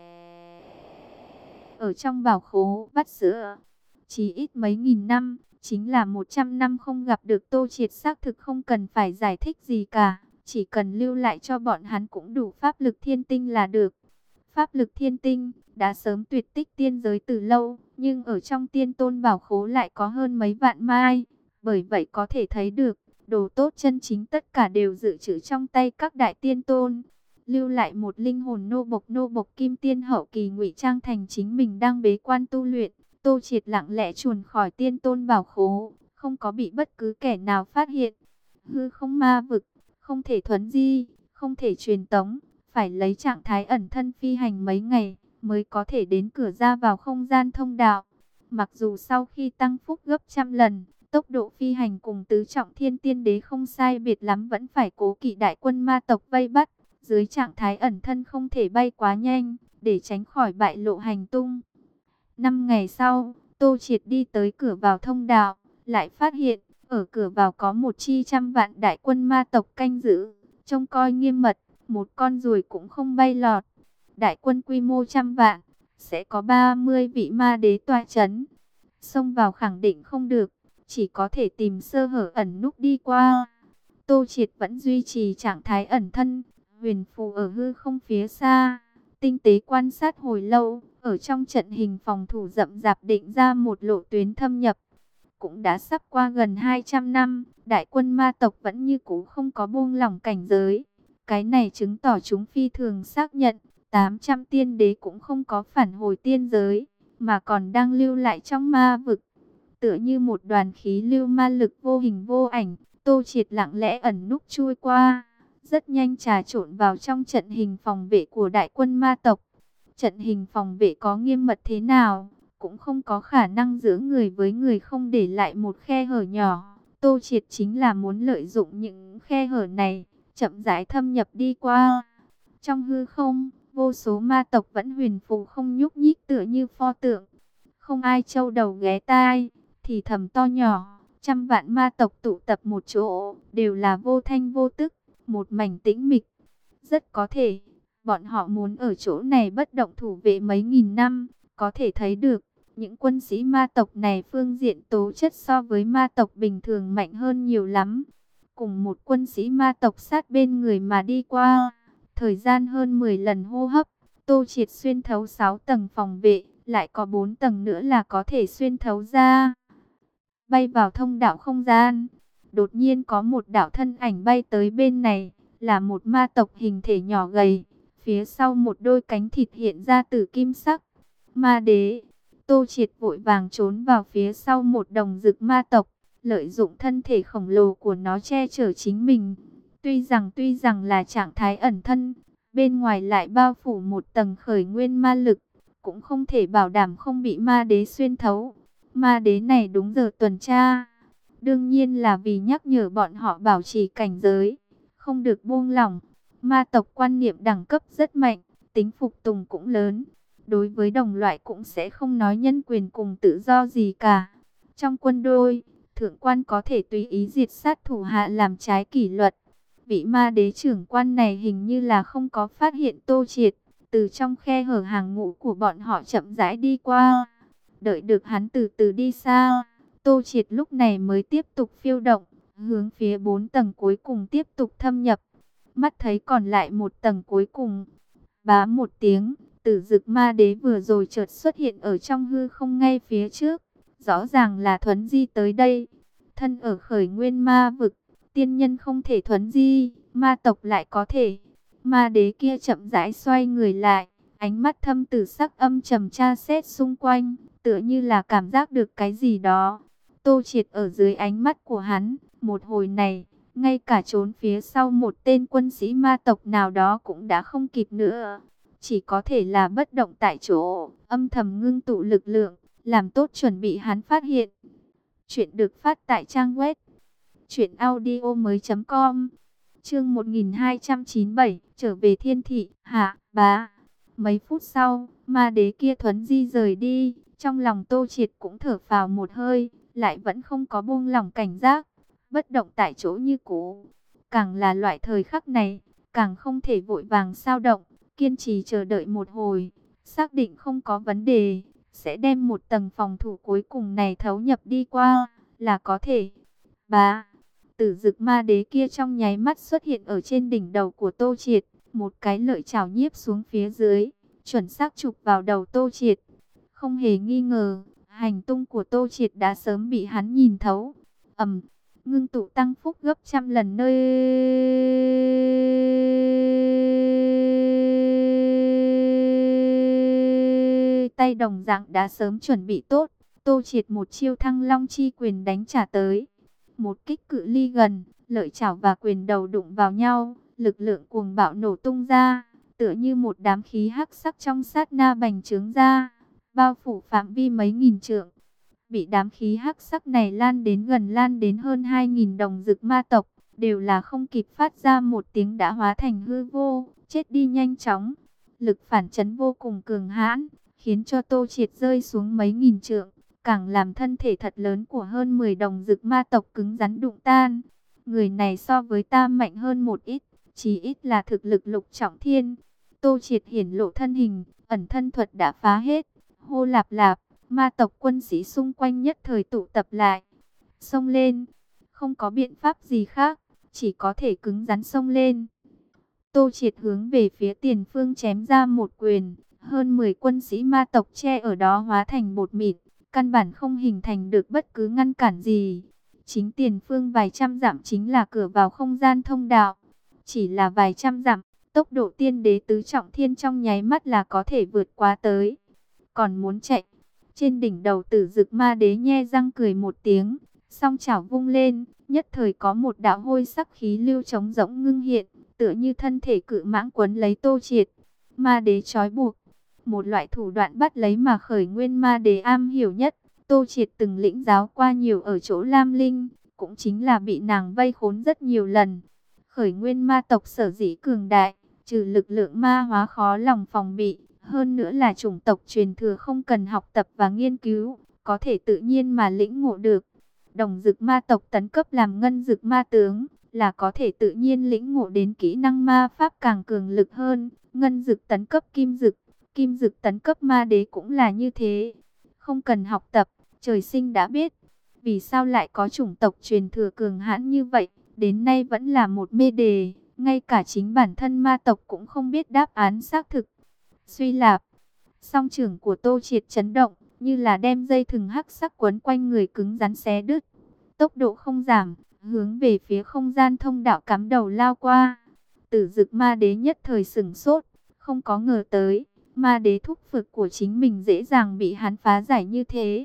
ở trong bảo khố vắt sữa. Chỉ ít mấy nghìn năm, chính là một trăm năm không gặp được Tô Triệt, xác thực không cần phải giải thích gì cả. Chỉ cần lưu lại cho bọn hắn cũng đủ pháp lực thiên tinh là được. Pháp lực thiên tinh đã sớm tuyệt tích tiên giới từ lâu, nhưng ở trong Tiên Tôn Bảo Khố lại có hơn mấy vạn mai. Bởi vậy có thể thấy được, đồ tốt chân chính tất cả đều dự trữ trong tay các đại tiên tôn. Lưu lại một linh hồn nô bộc nô bộc kim tiên hậu kỳ ngụy trang thành chính mình đang bế quan tu luyện. Tô Triệt lặng lẽ chuồn khỏi Tiên Tôn Bảo Khố, không có bị bất cứ kẻ nào phát hiện. Hư không ma vực, không thể thuấn di, không thể truyền tống, phải lấy trạng thái ẩn thân phi hành mấy ngày mới có thể đến cửa ra vào không gian thông đạo. Mặc dù sau khi tăng phúc gấp trăm lần, tốc độ phi hành cùng tứ trọng thiên tiên đế không sai biệt lắm, vẫn phải cố kỵ đại quân ma tộc vây bắt. Dưới trạng thái ẩn thân không thể bay quá nhanh, để tránh khỏi bại lộ hành tung. Năm ngày sau, Tô Triệt đi tới cửa vào thông đạo, lại phát hiện, ở cửa vào có một chi trăm vạn đại quân ma tộc canh giữ, trông coi nghiêm mật, một con ruồi cũng không bay lọt. Đại quân quy mô trăm vạn, sẽ có ba mươi vị ma đế tọa chấn. Xông vào khẳng định không được, chỉ có thể tìm sơ hở ẩn núp đi qua. Tô Triệt vẫn duy trì trạng thái ẩn thân, huyền phù ở hư không phía xa, tinh tế quan sát hồi lâu, ở trong trận hình phòng thủ rậm rạp định ra một lộ tuyến thâm nhập. Cũng đã sắp qua gần hai trăm năm, đại quân ma tộc vẫn như cũ không có buông lỏng cảnh giới. Cái này chứng tỏ chúng phi thường xác nhận, tám trăm tiên đế cũng không có phản hồi tiên giới, mà còn đang lưu lại trong ma vực. Tựa như một đoàn khí lưu ma lực vô hình vô ảnh, Tô Triệt lặng lẽ ẩn núp chui qua, rất nhanh trà trộn vào trong trận hình phòng vệ của đại quân ma tộc. Trận hình phòng vệ có nghiêm mật thế nào, cũng không có khả năng giữa người với người không để lại một khe hở nhỏ. Tô Triệt chính là muốn lợi dụng những khe hở này, chậm rãi thâm nhập đi qua. Trong hư không, vô số ma tộc vẫn huyền phù không nhúc nhích, tựa như pho tượng. Không ai trâu đầu ghé tai, thì thầm to nhỏ, trăm vạn ma tộc tụ tập một chỗ, đều là vô thanh vô tức, một mảnh tĩnh mịch. Rất có thể, bọn họ muốn ở chỗ này bất động thủ vệ mấy nghìn năm. Có thể thấy được, những quân sĩ ma tộc này phương diện tố chất so với ma tộc bình thường mạnh hơn nhiều lắm. Cùng một quân sĩ ma tộc sát bên người mà đi qua, thời gian hơn mười lần hô hấp, Tô Triệt xuyên thấu sáu tầng phòng vệ, lại có bốn tầng nữa là có thể xuyên thấu ra. Bay vào thông đạo không gian, đột nhiên có một đạo thân ảnh bay tới bên này, là một ma tộc hình thể nhỏ gầy, phía sau một đôi cánh thịt hiện ra từ kim sắc. Ma đế. Tô Triệt vội vàng trốn vào phía sau một đồng dực ma tộc, lợi dụng thân thể khổng lồ của nó che chở chính mình. Tuy rằng tuy rằng là trạng thái ẩn thân, bên ngoài lại bao phủ một tầng khởi nguyên ma lực, cũng không thể bảo đảm không bị ma đế xuyên thấu. Ma đế này đúng giờ tuần tra, đương nhiên là vì nhắc nhở bọn họ bảo trì cảnh giới, không được buông lỏng. Ma tộc quan niệm đẳng cấp rất mạnh, tính phục tùng cũng lớn. Đối với đồng loại cũng sẽ không nói nhân quyền cùng tự do gì cả. Trong quân đội, thượng quan có thể tùy ý diệt sát thủ hạ làm trái kỷ luật. Vị ma đế trưởng quan này hình như là không có phát hiện Tô Triệt, từ trong khe hở hàng ngũ của bọn họ chậm rãi đi qua. Đợi được hắn từ từ đi xa, Tô Triệt lúc này mới tiếp tục phiêu động, hướng phía bốn tầng cuối cùng tiếp tục thâm nhập. Mắt thấy còn lại một tầng cuối cùng, bá một tiếng, Tử Dực Ma Đế vừa rồi chợt xuất hiện ở trong hư không ngay phía trước, rõ ràng là thuấn di tới đây. Thân ở khởi nguyên ma vực, tiên nhân không thể thuấn di, ma tộc lại có thể. Ma đế kia chậm rãi xoay người lại, ánh mắt thâm tử sắc âm trầm tra xét xung quanh, tựa như là cảm giác được cái gì đó. Tô Triệt ở dưới ánh mắt của hắn, một hồi này, ngay cả trốn phía sau một tên quân sĩ ma tộc nào đó cũng đã không kịp nữa. Chỉ có thể là bất động tại chỗ, âm thầm ngưng tụ lực lượng, làm tốt chuẩn bị hắn phát hiện. Chuyện được phát tại trang web truyện audio mới chấm com. Chương một nghìn hai trăm chín mươi bảy, trở về thiên thị, hạ, bá. Mấy phút sau, ma đế kia thuấn di rời đi, trong lòng Tô Triệt cũng thở phào một hơi, lại vẫn không có buông lỏng cảnh giác, bất động tại chỗ như cũ. Càng là loại thời khắc này, càng không thể vội vàng sao động, kiên trì chờ đợi một hồi, xác định không có vấn đề, sẽ đem một tầng phòng thủ cuối cùng này thấu nhập đi qua, là có thể. Bá, Tử Dực Ma Đế kia trong nháy mắt xuất hiện ở trên đỉnh đầu của Tô Triệt, một cái lợi chảo nhiếp xuống phía dưới, chuẩn xác chụp vào đầu Tô Triệt. Không hề nghi ngờ, hành tung của Tô Triệt đã sớm bị hắn nhìn thấu. Ầm, ngưng tụ tăng phúc gấp trăm lần nơi tay đồng dạng đã sớm chuẩn bị tốt. Tô Triệt một chiêu Thăng Long chi quyền đánh trả tới. Một kích cự ly gần, lợi chảo và quyền đầu đụng vào nhau, lực lượng cuồng bạo nổ tung ra, tựa như một đám khí hắc sắc trong sát na bành trướng ra, bao phủ phạm vi mấy nghìn trượng. Bị đám khí hắc sắc này lan đến gần, lan đến hơn hai nghìn đồng dực ma tộc, đều là không kịp phát ra một tiếng đã hóa thành hư vô, chết đi nhanh chóng. Lực phản chấn vô cùng cường hãn, khiến cho Tô Triệt rơi xuống mấy nghìn trượng, càng làm thân thể thật lớn của hơn mười đồng dực ma tộc cứng rắn đụng tan. Người này so với ta mạnh hơn một ít, chí ít là thực lực lục trọng thiên. Tô Triệt hiển lộ thân hình, ẩn thân thuật đã phá hết. Hô lạp lạp, ma tộc quân sĩ xung quanh nhất thời tụ tập lại. Xông lên, không có biện pháp gì khác, chỉ có thể cứng rắn xông lên. Tô Triệt hướng về phía tiền phương chém ra một quyền, hơn mười quân sĩ ma tộc che ở đó hóa thành bột mịn, căn bản không hình thành được bất cứ ngăn cản gì. Chính tiền phương vài trăm dặm chính là cửa vào không gian thông đạo. Chỉ là vài trăm dặm, tốc độ tiên đế tứ trọng thiên trong nháy mắt là có thể vượt qua tới. Còn muốn chạy, trên đỉnh đầu Tử Dực Ma Đế nhe răng cười một tiếng, song chảo vung lên, nhất thời có một đạo hôi sắc khí lưu trống rỗng ngưng hiện, tựa như thân thể cự mãng quấn lấy Tô Triệt. Ma Đế trói buộc, một loại thủ đoạn bắt lấy mà khởi nguyên ma đế am hiểu nhất. Tô Triệt từng lĩnh giáo qua nhiều ở chỗ Lam Linh, cũng chính là bị nàng vây khốn rất nhiều lần. Khởi nguyên ma tộc sở dĩ cường đại, trừ lực lượng ma hóa khó lòng phòng bị, hơn nữa là chủng tộc truyền thừa không cần học tập và nghiên cứu, có thể tự nhiên mà lĩnh ngộ được. Đồng dực ma tộc tấn cấp làm ngân dực ma tướng, là có thể tự nhiên lĩnh ngộ đến kỹ năng ma pháp càng cường lực hơn. Ngân dực tấn cấp kim dực, kim dực tấn cấp ma đế cũng là như thế. Không cần học tập, trời sinh đã biết. Vì sao lại có chủng tộc truyền thừa cường hãn như vậy, đến nay vẫn là một mê đề. Ngay cả chính bản thân ma tộc cũng không biết đáp án xác thực. Suy lạp, song trưởng của Tô Triệt chấn động, như là đem dây thừng hắc sắc quấn quanh người cứng rắn xé đứt. Tốc độ không giảm, hướng về phía không gian thông đạo cắm đầu lao qua. Tử Dực Ma Đế nhất thời sửng sốt, không có ngờ tới, ma đế thúc phực của chính mình dễ dàng bị hắn phá giải như thế.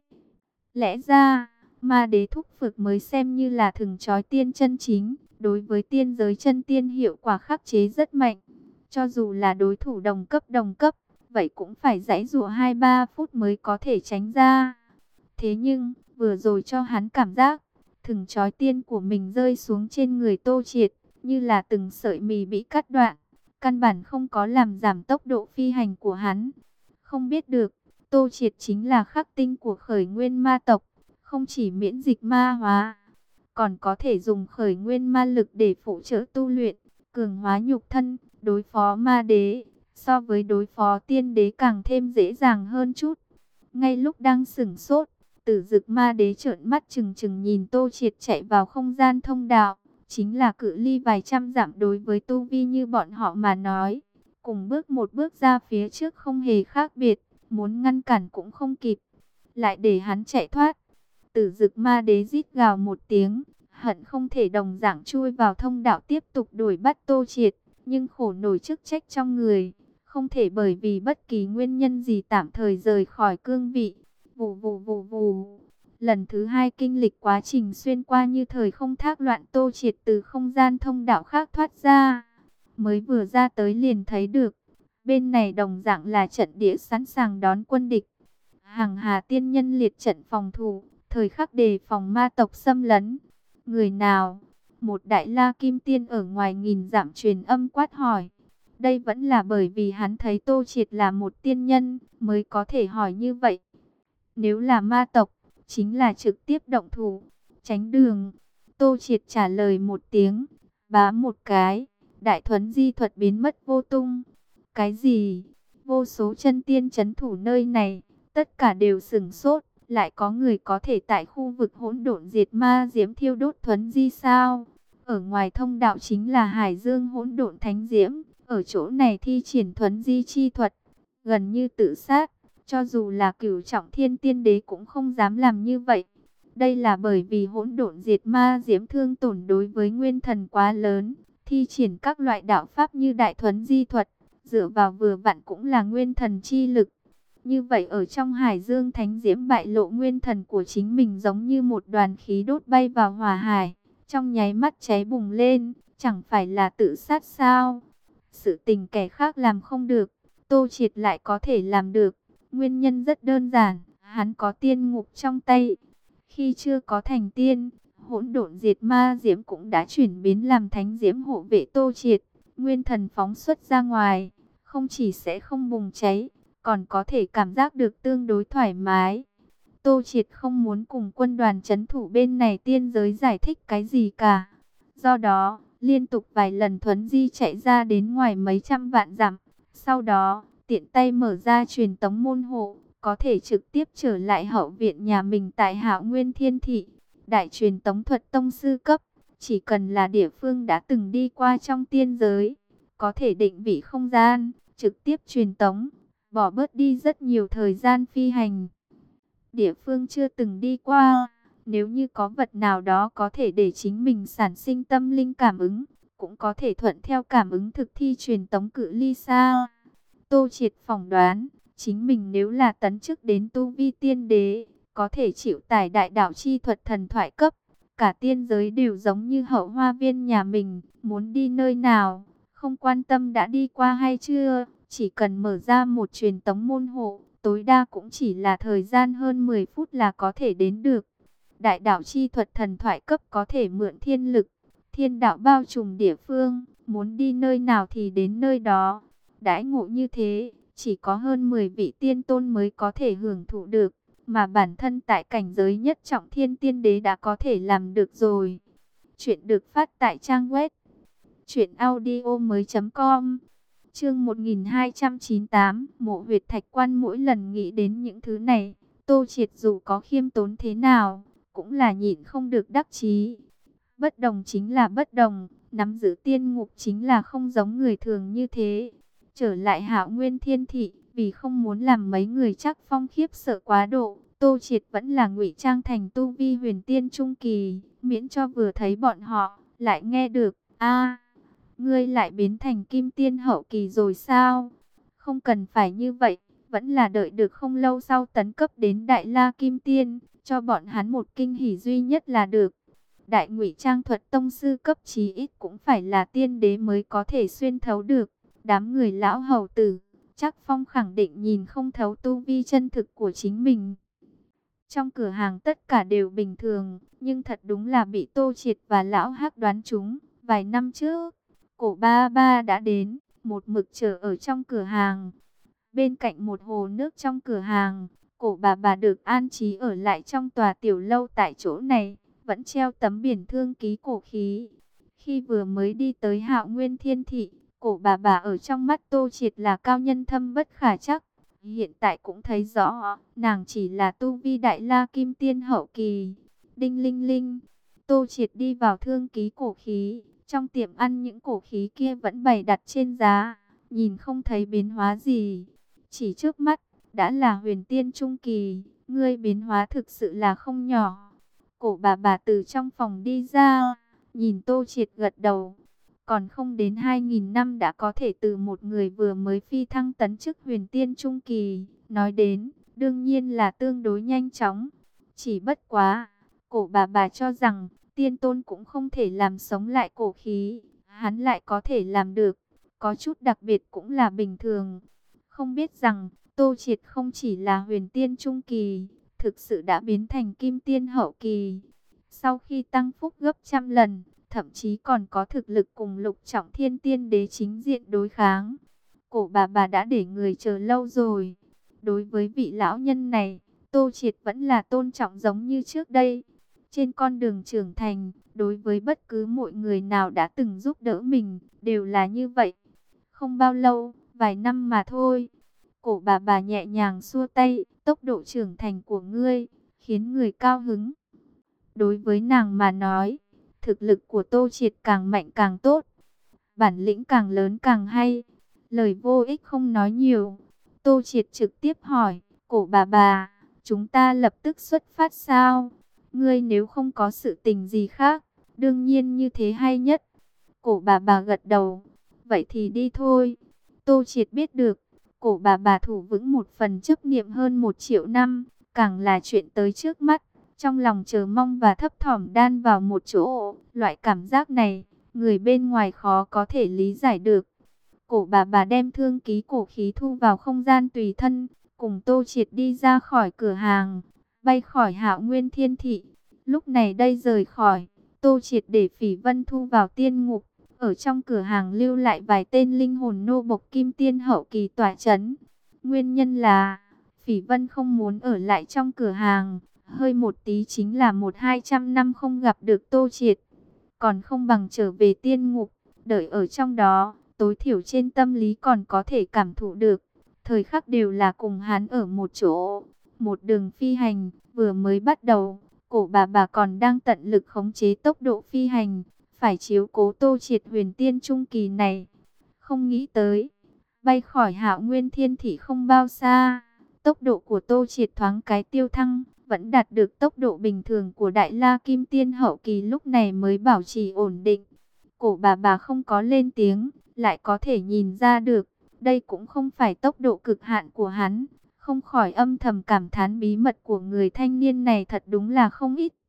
Lẽ ra, ma đế thúc phực mới xem như là thừng trói tiên chân chính, đối với tiên giới chân tiên hiệu quả khắc chế rất mạnh. Cho dù là đối thủ đồng cấp đồng cấp, vậy cũng phải giãy giụa hai ba phút mới có thể tránh ra. Thế nhưng, vừa rồi cho hắn cảm giác, thừng trói tiên của mình rơi xuống trên người Tô Triệt, như là từng sợi mì bị cắt đoạn, căn bản không có làm giảm tốc độ phi hành của hắn. Không biết được, Tô Triệt chính là khắc tinh của khởi nguyên ma tộc, không chỉ miễn dịch ma hóa, còn có thể dùng khởi nguyên ma lực để phụ trợ tu luyện, cường hóa nhục thân, đối phó ma đế, so với đối phó tiên đế càng thêm dễ dàng hơn chút. Ngay lúc đang sửng sốt, Tử Dực Ma Đế trợn mắt trừng trừng nhìn Tô Triệt chạy vào không gian thông đạo. Chính là cự ly vài trăm dặm đối với tu vi như bọn họ mà nói. Cùng bước một bước ra phía trước không hề khác biệt. Muốn ngăn cản cũng không kịp. Lại để hắn chạy thoát. Tử Dực Ma Đế rít gào một tiếng. Hận không thể đồng dạng chui vào thông đạo tiếp tục đuổi bắt Tô Triệt. Nhưng khổ nổi chức trách trong người. Không thể bởi vì bất kỳ nguyên nhân gì tạm thời rời khỏi cương vị. Vù vù vù vù. Lần thứ hai kinh lịch quá trình xuyên qua như thời không thác loạn, Tô Triệt từ không gian thông đạo khác thoát ra. Mới vừa ra tới liền thấy được. Bên này đồng dạng là trận địa sẵn sàng đón quân địch. Hằng Hà tiên nhân liệt trận phòng thủ, thời khắc đề phòng ma tộc xâm lấn. Người nào? Một đại la kim tiên ở ngoài nghìn dặm truyền âm quát hỏi. Đây vẫn là bởi vì hắn thấy Tô Triệt là một tiên nhân, mới có thể hỏi như vậy. Nếu là ma tộc, chính là trực tiếp động thủ, tránh đường. Tô Triệt trả lời một tiếng, bá một cái, đại thuấn di thuật biến mất vô tung. Cái gì? Vô số chân tiên trấn thủ nơi này, tất cả đều sửng sốt. Lại có người có thể tại khu vực hỗn độn diệt ma diễm thiêu đốt thuấn di sao? Ở ngoài thông đạo chính là Hải Dương hỗn độn thánh diễm. Ở chỗ này thi triển thuấn di chi thuật, gần như tự sát. Cho dù là cửu trọng thiên tiên đế cũng không dám làm như vậy. Đây là bởi vì hỗn độn diệt ma diễm thương tổn đối với nguyên thần quá lớn. Thi triển các loại đạo pháp như đại thuấn di thuật, dựa vào vừa vặn cũng là nguyên thần chi lực. Như vậy ở trong Hải Dương thánh diễm bại lộ nguyên thần của chính mình giống như một đoàn khí đốt bay vào hỏa hải. Trong nháy mắt cháy bùng lên, chẳng phải là tự sát sao? Sự tình kẻ khác làm không được, Tô Triệt lại có thể làm được. Nguyên nhân rất đơn giản, hắn có tiên ngục trong tay. Khi chưa có thành tiên, hỗn độn diệt ma diễm cũng đã chuyển biến làm thánh diễm hộ vệ Tô Triệt. Nguyên thần phóng xuất ra ngoài, không chỉ sẽ không bùng cháy, còn có thể cảm giác được tương đối thoải mái. Tô Triệt không muốn cùng quân đoàn trấn thủ bên này tiên giới giải thích cái gì cả. Do đó, liên tục vài lần thuấn di chạy ra đến ngoài mấy trăm vạn dặm. Sau đó, tiện tay mở ra truyền tống môn hộ, có thể trực tiếp trở lại hậu viện nhà mình tại Hạo Nguyên Thiên Thị. Đại truyền tống thuật tông sư cấp, chỉ cần là địa phương đã từng đi qua trong tiên giới, có thể định vị không gian, trực tiếp truyền tống, bỏ bớt đi rất nhiều thời gian phi hành. Địa phương chưa từng đi qua, nếu như có vật nào đó có thể để chính mình sản sinh tâm linh cảm ứng, cũng có thể thuận theo cảm ứng thực thi truyền tống cự ly xa. Tô Triệt phỏng đoán, chính mình nếu là tấn chức đến tu vi tiên đế, có thể chịu tải đại đạo chi thuật thần thoại cấp. Cả tiên giới đều giống như hậu hoa viên nhà mình, muốn đi nơi nào, không quan tâm đã đi qua hay chưa, chỉ cần mở ra một truyền tống môn hộ, tối đa cũng chỉ là thời gian hơn mười phút là có thể đến được. Đại đạo chi thuật thần thoại cấp có thể mượn thiên lực, thiên đạo bao trùm địa phương, muốn đi nơi nào thì đến nơi đó. Đãi ngộ như thế, chỉ có hơn mười vị tiên tôn mới có thể hưởng thụ được, mà bản thân tại cảnh giới nhất trọng thiên tiên đế đã có thể làm được rồi. Chuyện được phát tại trang web truyện audio mới chấm com. Chương một nghìn hai trăm chín mươi tám, Mộ Huyệt Thạch Quan. Mỗi lần nghĩ đến những thứ này, Tô Triệt dù có khiêm tốn thế nào, cũng là nhịn không được đắc chí. Bất đồng chính là bất đồng, nắm giữ tiên ngục chính là không giống người thường như thế. Trở lại Hạo Nguyên Thiên Thị, vì không muốn làm mấy người chắc phong khiếp sợ quá độ, Tô Triệt vẫn là ngụy trang thành tu vi huyền tiên trung kỳ, miễn cho vừa thấy bọn họ, lại nghe được, a ngươi lại biến thành kim tiên hậu kỳ rồi sao? Không cần phải như vậy, vẫn là đợi được không lâu sau tấn cấp đến đại la kim tiên, cho bọn hắn một kinh hỉ duy nhất là được. Đại ngụy trang thuật tông sư cấp chí ít cũng phải là tiên đế mới có thể xuyên thấu được. Đám người lão hầu tử, chắc phong khẳng định nhìn không thấu tu vi chân thực của chính mình. Trong cửa hàng tất cả đều bình thường, nhưng thật đúng là bị Tô Triệt và lão Hắc đoán trúng. Vài năm trước, cổ ba ba đã đến, một mực chờ ở trong cửa hàng. Bên cạnh một hồ nước trong cửa hàng, cổ bà bà được an trí ở lại trong tòa tiểu lâu tại chỗ này, vẫn treo tấm biển thương ký cổ khí. Khi vừa mới đi tới Hạo Nguyên Thiên Thị, cổ bà bà ở trong mắt Tô Triệt là cao nhân thâm bất khả trắc. hiện tại cũng thấy rõ, nàng chỉ là tu vi đại la kim tiên hậu kỳ. Đinh linh linh, Tô Triệt đi vào thương ký cổ khí, trong tiệm ăn những cổ khí kia vẫn bày đặt trên giá, nhìn không thấy biến hóa gì. Chỉ trước mắt, đã là huyền tiên trung kỳ, ngươi biến hóa thực sự là không nhỏ. Cổ bà bà từ trong phòng đi ra, nhìn Tô Triệt gật đầu. Còn không đến hai nghìn năm đã có thể từ một người vừa mới phi thăng tấn chức huyền tiên trung kỳ. Nói đến, đương nhiên là tương đối nhanh chóng. Chỉ bất quá, cổ bà bà cho rằng, tiên tôn cũng không thể làm sống lại cổ khí. Hắn lại có thể làm được, có chút đặc biệt cũng là bình thường. Không biết rằng, Tô Triệt không chỉ là huyền tiên trung kỳ, thực sự đã biến thành kim tiên hậu kỳ. Sau khi tăng phúc gấp trăm lần, thậm chí còn có thực lực cùng lục trọng thiên tiên đế chính diện đối kháng. Cổ bà bà đã để người chờ lâu rồi. Đối với vị lão nhân này, Tô Triệt vẫn là tôn trọng giống như trước đây. Trên con đường trưởng thành, đối với bất cứ mọi người nào đã từng giúp đỡ mình, đều là như vậy. Không bao lâu, vài năm mà thôi. Cổ bà bà nhẹ nhàng xua tay, tốc độ trưởng thành của ngươi, khiến người cao hứng. Đối với nàng mà nói, thực lực của Tô Triệt càng mạnh càng tốt, bản lĩnh càng lớn càng hay. Lời vô ích không nói nhiều. Tô Triệt trực tiếp hỏi, cổ bà bà, chúng ta lập tức xuất phát sao? Ngươi nếu không có sự tình gì khác, đương nhiên như thế hay nhất. Cổ bà bà gật đầu, vậy thì đi thôi. Tô Triệt biết được, cổ bà bà thủ vững một phần chấp niệm hơn một triệu năm, càng là chuyện tới trước mắt. Trong lòng chờ mong và thấp thỏm đan vào một chỗ, loại cảm giác này, người bên ngoài khó có thể lý giải được. Cổ bà bà đem thương ký cổ khí thu vào không gian tùy thân, cùng Tô Triệt đi ra khỏi cửa hàng, bay khỏi Hạo Nguyên Thiên Thị. Lúc này đây rời khỏi, Tô Triệt để Phỉ Vân thu vào tiên ngục, ở trong cửa hàng lưu lại vài tên linh hồn nô bộc kim tiên hậu kỳ tỏa chấn. Nguyên nhân là, Phỉ Vân không muốn ở lại trong cửa hàng, hơi một tí chính là một hai trăm năm không gặp được Tô Triệt, còn không bằng trở về tiên ngục, đợi ở trong đó, tối thiểu trên tâm lý còn có thể cảm thụ được. Thời khắc đều là cùng hắn ở một chỗ, một đường phi hành, vừa mới bắt đầu, cổ bà bà còn đang tận lực khống chế tốc độ phi hành, phải chiếu cố Tô Triệt huyền tiên trung kỳ này. Không nghĩ tới, bay khỏi Hạo Nguyên Thiên Thị không bao xa, tốc độ của Tô Triệt thoáng cái tiêu thăng, vẫn đạt được tốc độ bình thường của Đại La Kim Tiên hậu kỳ lúc này mới bảo trì ổn định. Cổ bà bà không có lên tiếng, lại có thể nhìn ra được, đây cũng không phải tốc độ cực hạn của hắn, không khỏi âm thầm cảm thán bí mật của người thanh niên này thật đúng là không ít.